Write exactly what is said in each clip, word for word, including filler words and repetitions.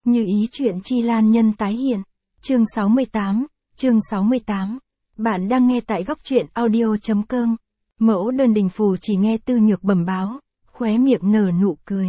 Như ý chuyện Chi Lan nhân tái hiện. Chương sáu mươi tám, chương sáu mươi tám. Bạn đang nghe tại góc truyện audio.com. Mẫu đơn đình phù chỉ nghe Tư Nhược bẩm báo, khóe miệng nở nụ cười.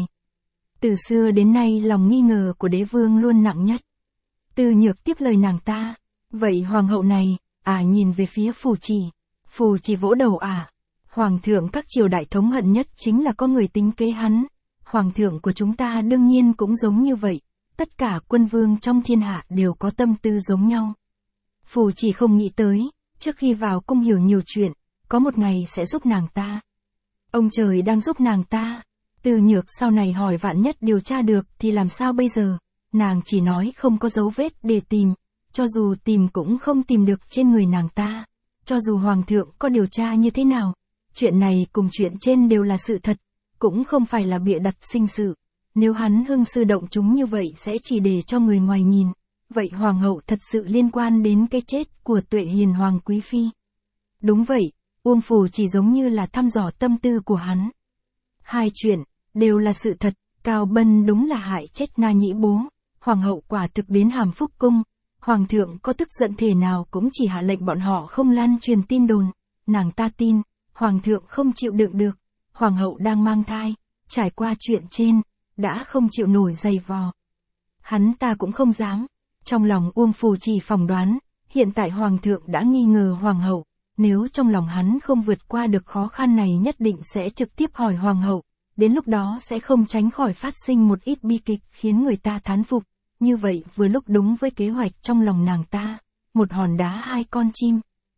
Từ xưa đến nay lòng nghi ngờ của đế vương luôn nặng nhất. Tư Nhược tiếp lời nàng ta. Vậy hoàng hậu này, à nhìn về phía phù chỉ. Phù chỉ vỗ đầu à. Hoàng thượng các triều đại thống hận nhất chính là có người tính kế hắn. Hoàng thượng của chúng ta đương nhiên cũng giống như vậy. Tất cả quân vương trong thiên hạ đều có tâm tư giống nhau. Phù chỉ không nghĩ tới, trước khi vào cung hiểu nhiều chuyện, có một ngày sẽ giúp nàng ta. Ông trời đang giúp nàng ta. Từ Nhược sau này hỏi vạn nhất điều tra được thì làm sao bây giờ? Nàng chỉ nói không có dấu vết để tìm, cho dù tìm cũng không tìm được trên người nàng ta. Cho dù hoàng thượng có điều tra như thế nào, chuyện này cùng chuyện trên đều là sự thật, cũng không phải là bịa đặt sinh sự. Nếu hắn hưng sư động chúng như vậy sẽ chỉ để cho người ngoài nhìn. Vậy hoàng hậu thật sự liên quan đến cái chết của Tuệ Hiền hoàng quý phi. Đúng vậy, Uông Phù chỉ giống như là thăm dò tâm tư của hắn. Hai chuyện, đều là sự thật, Cao Bân đúng là hại chết Na Nhĩ bố. Hoàng hậu quả thực đến Hàm Phúc cung. Hoàng thượng có tức giận thể nào cũng chỉ hạ lệnh bọn họ không lan truyền tin đồn. Nàng ta tin, hoàng thượng không chịu đựng được. Hoàng hậu đang mang thai, trải qua chuyện trên, đã không chịu nổi giày vò. Hắn ta cũng không dám. Trong lòng Uông Phù chỉ phỏng đoán, hiện tại hoàng thượng đã nghi ngờ hoàng hậu. Nếu trong lòng hắn không vượt qua được khó khăn này nhất định sẽ trực tiếp hỏi hoàng hậu. Đến lúc đó sẽ không tránh khỏi phát sinh một ít bi kịch khiến người ta thán phục. Như vậy vừa lúc đúng với kế hoạch trong lòng nàng ta. Một hòn đá hai con chim.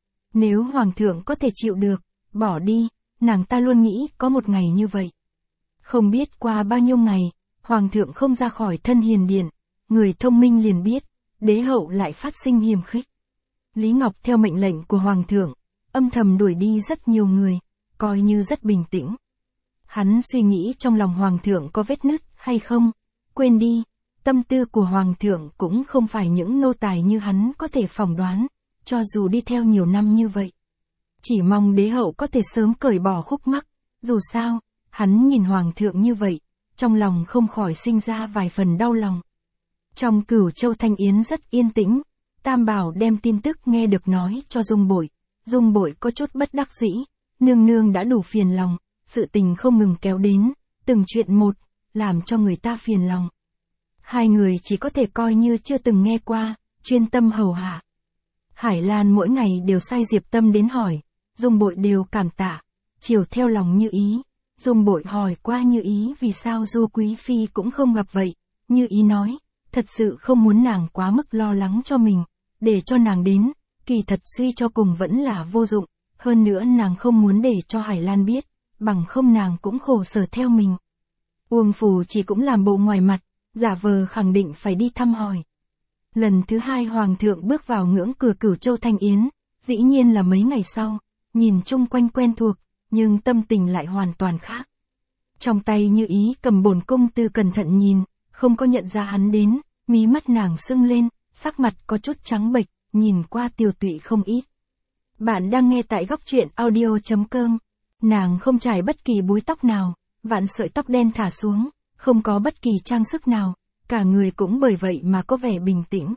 Nếu hoàng thượng có thể chịu được, bỏ đi, nàng ta luôn nghĩ có một ngày như vậy. Không biết qua bao nhiêu ngày, hoàng thượng không ra khỏi thân hiền điện. Người thông minh liền biết, đế hậu lại phát sinh hiềm khích. Lý Ngọc theo mệnh lệnh của hoàng thượng, âm thầm đuổi đi rất nhiều người, coi như rất bình tĩnh. Hắn suy nghĩ trong lòng hoàng thượng có vết nứt hay không, quên đi, tâm tư của hoàng thượng cũng không phải những nô tài như hắn có thể phỏng đoán, cho dù đi theo nhiều năm như vậy. Chỉ mong đế hậu có thể sớm cởi bỏ khúc mắc, dù sao, hắn nhìn hoàng thượng như vậy, trong lòng không khỏi sinh ra vài phần đau lòng. Trong Cửu Châu Thanh Yến rất yên tĩnh, Tam Bảo đem tin tức nghe được nói cho Dung Bội. Dung Bội có chút bất đắc dĩ, nương nương đã đủ phiền lòng, sự tình không ngừng kéo đến, từng chuyện một, làm cho người ta phiền lòng. Hai người chỉ có thể coi như chưa từng nghe qua, chuyên tâm hầu hạ. Hải Lan mỗi ngày đều sai Diệp Tâm đến hỏi, Dung Bội đều cảm tạ, chiều theo lòng Như Ý. Dung Bội hỏi qua Như Ý vì sao Du Quý Phi cũng không gặp vậy, Như Ý nói, thật sự không muốn nàng quá mức lo lắng cho mình, để cho nàng đến, kỳ thật suy cho cùng vẫn là vô dụng, hơn nữa nàng không muốn để cho Hải Lan biết, bằng không nàng cũng khổ sở theo mình. Uông Phù chỉ cũng làm bộ ngoài mặt, giả vờ khẳng định phải đi thăm hỏi. Lần thứ hai hoàng thượng bước vào ngưỡng cửa Cửu Châu Thanh Yến, dĩ nhiên là mấy ngày sau, nhìn chung quanh quen thuộc, nhưng tâm tình lại hoàn toàn khác. Trong tay Như Ý cầm bổn cung tư cẩn thận nhìn, không có nhận ra hắn đến, mí mắt nàng sưng lên, sắc mặt có chút trắng bệch, nhìn qua tiều tụy không ít. Bạn đang nghe tại góc truyện audio.com. Nàng không trải bất kỳ búi tóc nào, vạn sợi tóc đen thả xuống, không có bất kỳ trang sức nào, cả người cũng bởi vậy mà có vẻ bình tĩnh.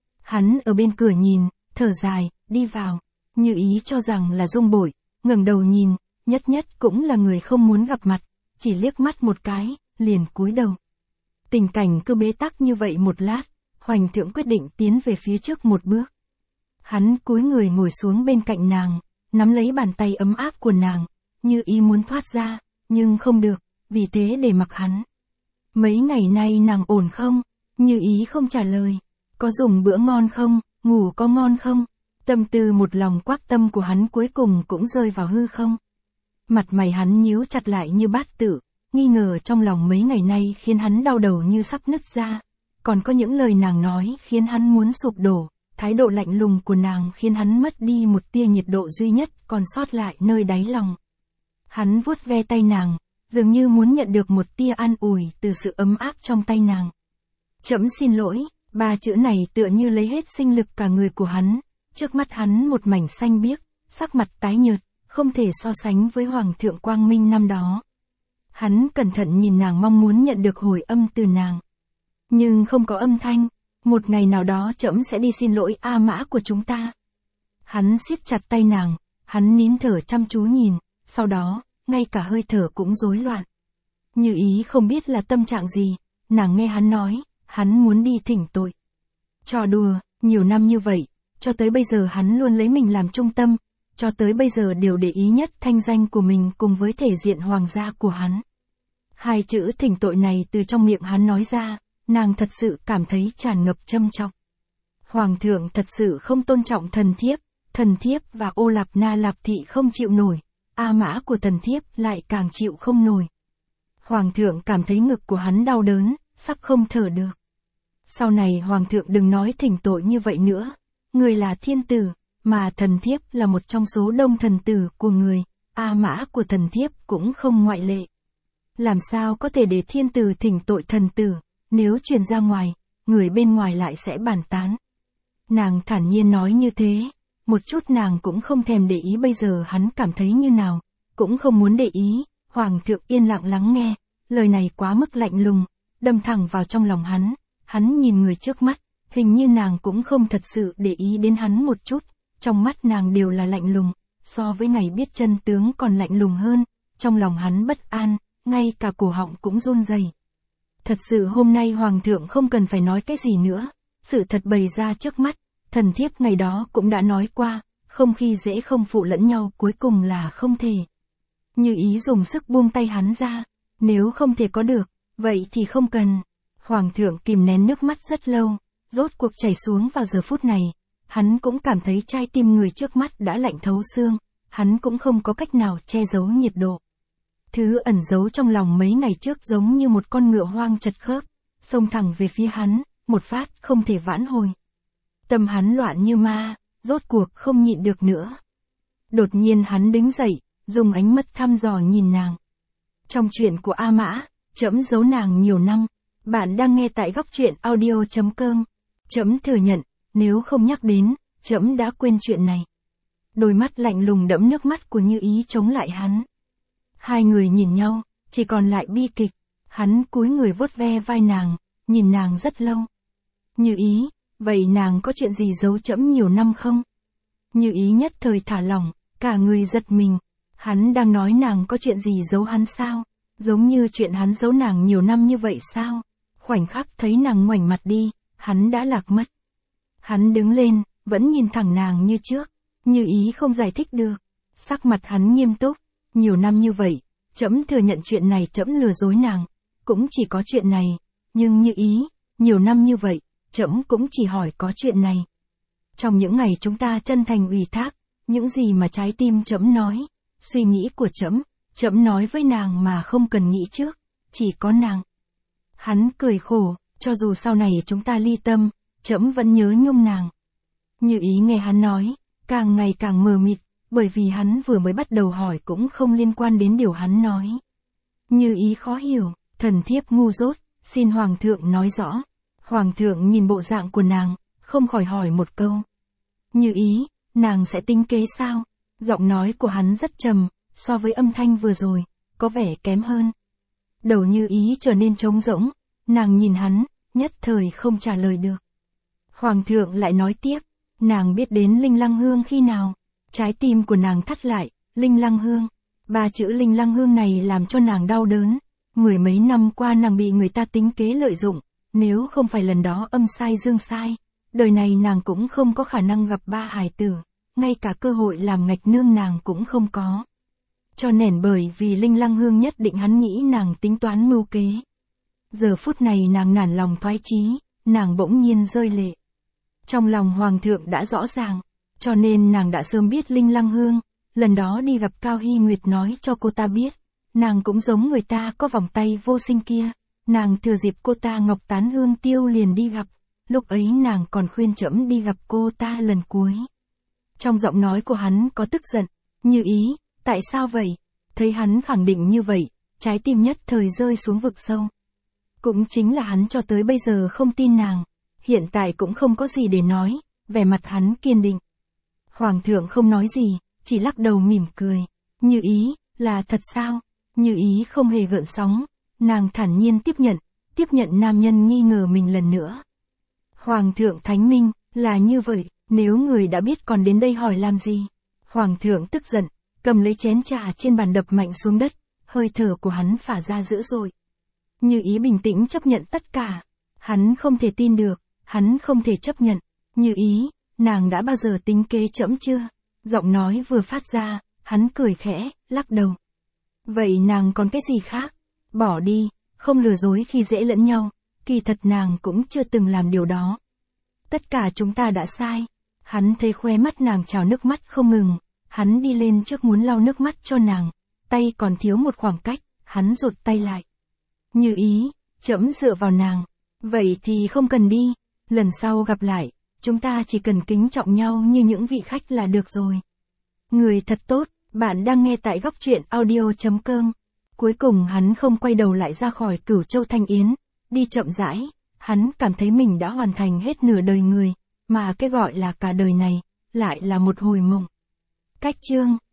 Hắn ở bên cửa nhìn, thở dài, đi vào, Như Ý cho rằng là Dung Bội, ngẩng đầu nhìn, nhất nhất cũng là người không muốn gặp mặt, chỉ liếc mắt một cái, liền cúi đầu. Tình cảnh cứ bế tắc như vậy một lát, Hoành thượng quyết định tiến về phía trước một bước. Hắn cúi người ngồi xuống bên cạnh nàng, nắm lấy bàn tay ấm áp của nàng, Như Ý muốn thoát ra, nhưng không được, vì thế để mặc hắn. Mấy ngày nay nàng ổn không? Như Ý không trả lời. Có dùng bữa ngon không? Ngủ có ngon không? Tâm tư một lòng quắc tâm của hắn cuối cùng cũng rơi vào hư không. Mặt mày hắn nhíu chặt lại như bát tự, nghi ngờ trong lòng mấy ngày nay khiến hắn đau đầu như sắp nứt ra. Còn có những lời nàng nói khiến hắn muốn sụp đổ, thái độ lạnh lùng của nàng khiến hắn mất đi một tia nhiệt độ duy nhất còn sót lại nơi đáy lòng. Hắn vuốt ve tay nàng, dường như muốn nhận được một tia an ủi từ sự ấm áp trong tay nàng. Trẫm xin lỗi, ba chữ này tựa như lấy hết sinh lực cả người của hắn, trước mắt hắn một mảnh xanh biếc, sắc mặt tái nhợt, không thể so sánh với Hoàng thượng Quang Minh năm đó. Hắn cẩn thận nhìn nàng mong muốn nhận được hồi âm từ nàng. Nhưng không có âm thanh, một ngày nào đó trẫm sẽ đi xin lỗi A Mã của chúng ta. Hắn siết chặt tay nàng, hắn nín thở chăm chú nhìn, sau đó, ngay cả hơi thở cũng rối loạn. Như Ý không biết là tâm trạng gì, nàng nghe hắn nói, hắn muốn đi thỉnh tội. Trò đùa, nhiều năm như vậy, cho tới bây giờ hắn luôn lấy mình làm trung tâm, cho tới bây giờ đều để ý nhất thanh danh của mình cùng với thể diện hoàng gia của hắn. Hai chữ thỉnh tội này từ trong miệng hắn nói ra, nàng thật sự cảm thấy tràn ngập châm chọc. Hoàng thượng thật sự không tôn trọng thần thiếp, thần thiếp và Ô Lạp Na Lạp thị không chịu nổi, A Mã của thần thiếp lại càng chịu không nổi. Hoàng thượng cảm thấy ngực của hắn đau đớn, sắp không thở được. Sau này hoàng thượng đừng nói thỉnh tội như vậy nữa, người là thiên tử, mà thần thiếp là một trong số đông thần tử của người, A Mã của thần thiếp cũng không ngoại lệ. Làm sao có thể để thiên tử thỉnh tội thần tử, nếu truyền ra ngoài, người bên ngoài lại sẽ bàn tán. Nàng thản nhiên nói như thế, một chút nàng cũng không thèm để ý bây giờ hắn cảm thấy như nào, cũng không muốn để ý, hoàng thượng yên lặng lắng nghe, lời này quá mức lạnh lùng, đâm thẳng vào trong lòng hắn, hắn nhìn người trước mắt, hình như nàng cũng không thật sự để ý đến hắn một chút, trong mắt nàng đều là lạnh lùng, so với ngày biết chân tướng còn lạnh lùng hơn, trong lòng hắn bất an, ngay cả cổ họng cũng run rẩy. Thật sự hôm nay hoàng thượng không cần phải nói cái gì nữa, sự thật bày ra trước mắt, thần thiếp ngày đó cũng đã nói qua, không khi dễ không phụ lẫn nhau cuối cùng là không thể. Như Ý dùng sức buông tay hắn ra, nếu không thể có được, vậy thì không cần. Hoàng thượng kìm nén nước mắt rất lâu, rốt cuộc chảy xuống vào giờ phút này, hắn cũng cảm thấy trái tim người trước mắt đã lạnh thấu xương, hắn cũng không có cách nào che giấu nhiệt độ. Thứ ẩn giấu trong lòng mấy ngày trước giống như một con ngựa hoang chật khớp, xông thẳng về phía hắn, một phát không thể vãn hồi. Tâm hắn loạn như ma, rốt cuộc không nhịn được nữa. Đột nhiên hắn đứng dậy, dùng ánh mắt thăm dò nhìn nàng. Trong chuyện của A Mã, trẫm giấu nàng nhiều năm, bạn đang nghe tại góc truyện audio chấm com. Trẫm thừa nhận, nếu không nhắc đến, trẫm đã quên chuyện này. Đôi mắt lạnh lùng đẫm nước mắt của Như Ý chống lại hắn. Hai người nhìn nhau, chỉ còn lại bi kịch, hắn cúi người vuốt ve vai nàng, nhìn nàng rất lâu. Như Ý, vậy nàng có chuyện gì giấu trẫm nhiều năm không? Như Ý nhất thời thả lỏng, cả người giật mình, hắn đang nói nàng có chuyện gì giấu hắn sao? Giống như chuyện hắn giấu nàng nhiều năm như vậy sao? Khoảnh khắc thấy nàng ngoảnh mặt đi, hắn đã lạc mất. Hắn đứng lên, vẫn nhìn thẳng nàng như trước, Như Ý không giải thích được, sắc mặt hắn nghiêm túc, nhiều năm như vậy, trẫm thừa nhận chuyện này trẫm lừa dối nàng, cũng chỉ có chuyện này, nhưng Như Ý, nhiều năm như vậy, trẫm cũng chỉ hỏi có chuyện này. Trong những ngày chúng ta chân thành ủy thác, những gì mà trái tim trẫm nói, suy nghĩ của trẫm, trẫm nói với nàng mà không cần nghĩ trước, chỉ có nàng. Hắn cười khổ, cho dù sau này chúng ta ly tâm, trẫm vẫn nhớ nhung nàng. Như Ý nghe hắn nói, càng ngày càng mờ mịt, bởi vì hắn vừa mới bắt đầu hỏi cũng không liên quan đến điều hắn nói. Như Ý khó hiểu, thần thiếp ngu dốt, xin hoàng thượng nói rõ. Hoàng thượng nhìn bộ dạng của nàng, không khỏi hỏi một câu. Như Ý, nàng sẽ tính kế sao? Giọng nói của hắn rất trầm, so với âm thanh vừa rồi, có vẻ kém hơn. Đầu Như Ý trở nên trống rỗng, nàng nhìn hắn, nhất thời không trả lời được. Hoàng thượng lại nói tiếp, nàng biết đến Linh Lăng Hương khi nào? Trái tim của nàng thắt lại, Linh Lăng Hương. Ba chữ Linh Lăng Hương này làm cho nàng đau đớn. Mười mấy năm qua nàng bị người ta tính kế lợi dụng, nếu không phải lần đó âm sai dương sai, đời này nàng cũng không có khả năng gặp ba hài tử, ngay cả cơ hội làm ngạch nương nàng cũng không có. Cho nên bởi vì Linh Lăng Hương nhất định hắn nghĩ nàng tính toán mưu kế. Giờ phút này nàng nản lòng thoái chí, nàng bỗng nhiên rơi lệ. Trong lòng hoàng thượng đã rõ ràng, cho nên nàng đã sớm biết Linh Lăng Hương, lần đó đi gặp Cao Hy Nguyệt nói cho cô ta biết, nàng cũng giống người ta có vòng tay vô sinh kia, nàng thừa dịp cô ta ngọc tán hương tiêu liền đi gặp, lúc ấy nàng còn khuyên trẫm đi gặp cô ta lần cuối. Trong giọng nói của hắn có tức giận, Như Ý, tại sao vậy? Thấy hắn khẳng định như vậy, trái tim nhất thời rơi xuống vực sâu. Cũng chính là hắn cho tới bây giờ không tin nàng, hiện tại cũng không có gì để nói, vẻ mặt hắn kiên định. Hoàng thượng không nói gì, chỉ lắc đầu mỉm cười. Như Ý, là thật sao? Như Ý không hề gợn sóng, nàng thản nhiên tiếp nhận, tiếp nhận nam nhân nghi ngờ mình lần nữa. Hoàng thượng thánh minh, là như vậy, nếu người đã biết còn đến đây hỏi làm gì? Hoàng thượng tức giận, cầm lấy chén trà trên bàn đập mạnh xuống đất, hơi thở của hắn phả ra dữ dội. Như Ý bình tĩnh chấp nhận tất cả. Hắn không thể tin được, hắn không thể chấp nhận. Như Ý, nàng đã bao giờ tính kế trẫm chưa? Giọng nói vừa phát ra, hắn cười khẽ, lắc đầu. Vậy nàng còn cái gì khác? Bỏ đi, không lừa dối khi dễ lẫn nhau, kỳ thật nàng cũng chưa từng làm điều đó. Tất cả chúng ta đã sai. Hắn thấy khóe mắt nàng trào nước mắt không ngừng, hắn đi lên trước muốn lau nước mắt cho nàng, tay còn thiếu một khoảng cách, hắn rụt tay lại. Như Ý, trẫm dựa vào nàng. Vậy thì không cần đi, lần sau gặp lại, chúng ta chỉ cần kính trọng nhau như những vị khách là được rồi. Người thật tốt, bạn đang nghe tại góc truyện audio chấm com. Cuối cùng hắn không quay đầu lại ra khỏi Cửu Châu Thanh Yến, đi chậm rãi, hắn cảm thấy mình đã hoàn thành hết nửa đời người, mà cái gọi là cả đời này, lại là một hồi mộng. Cách chương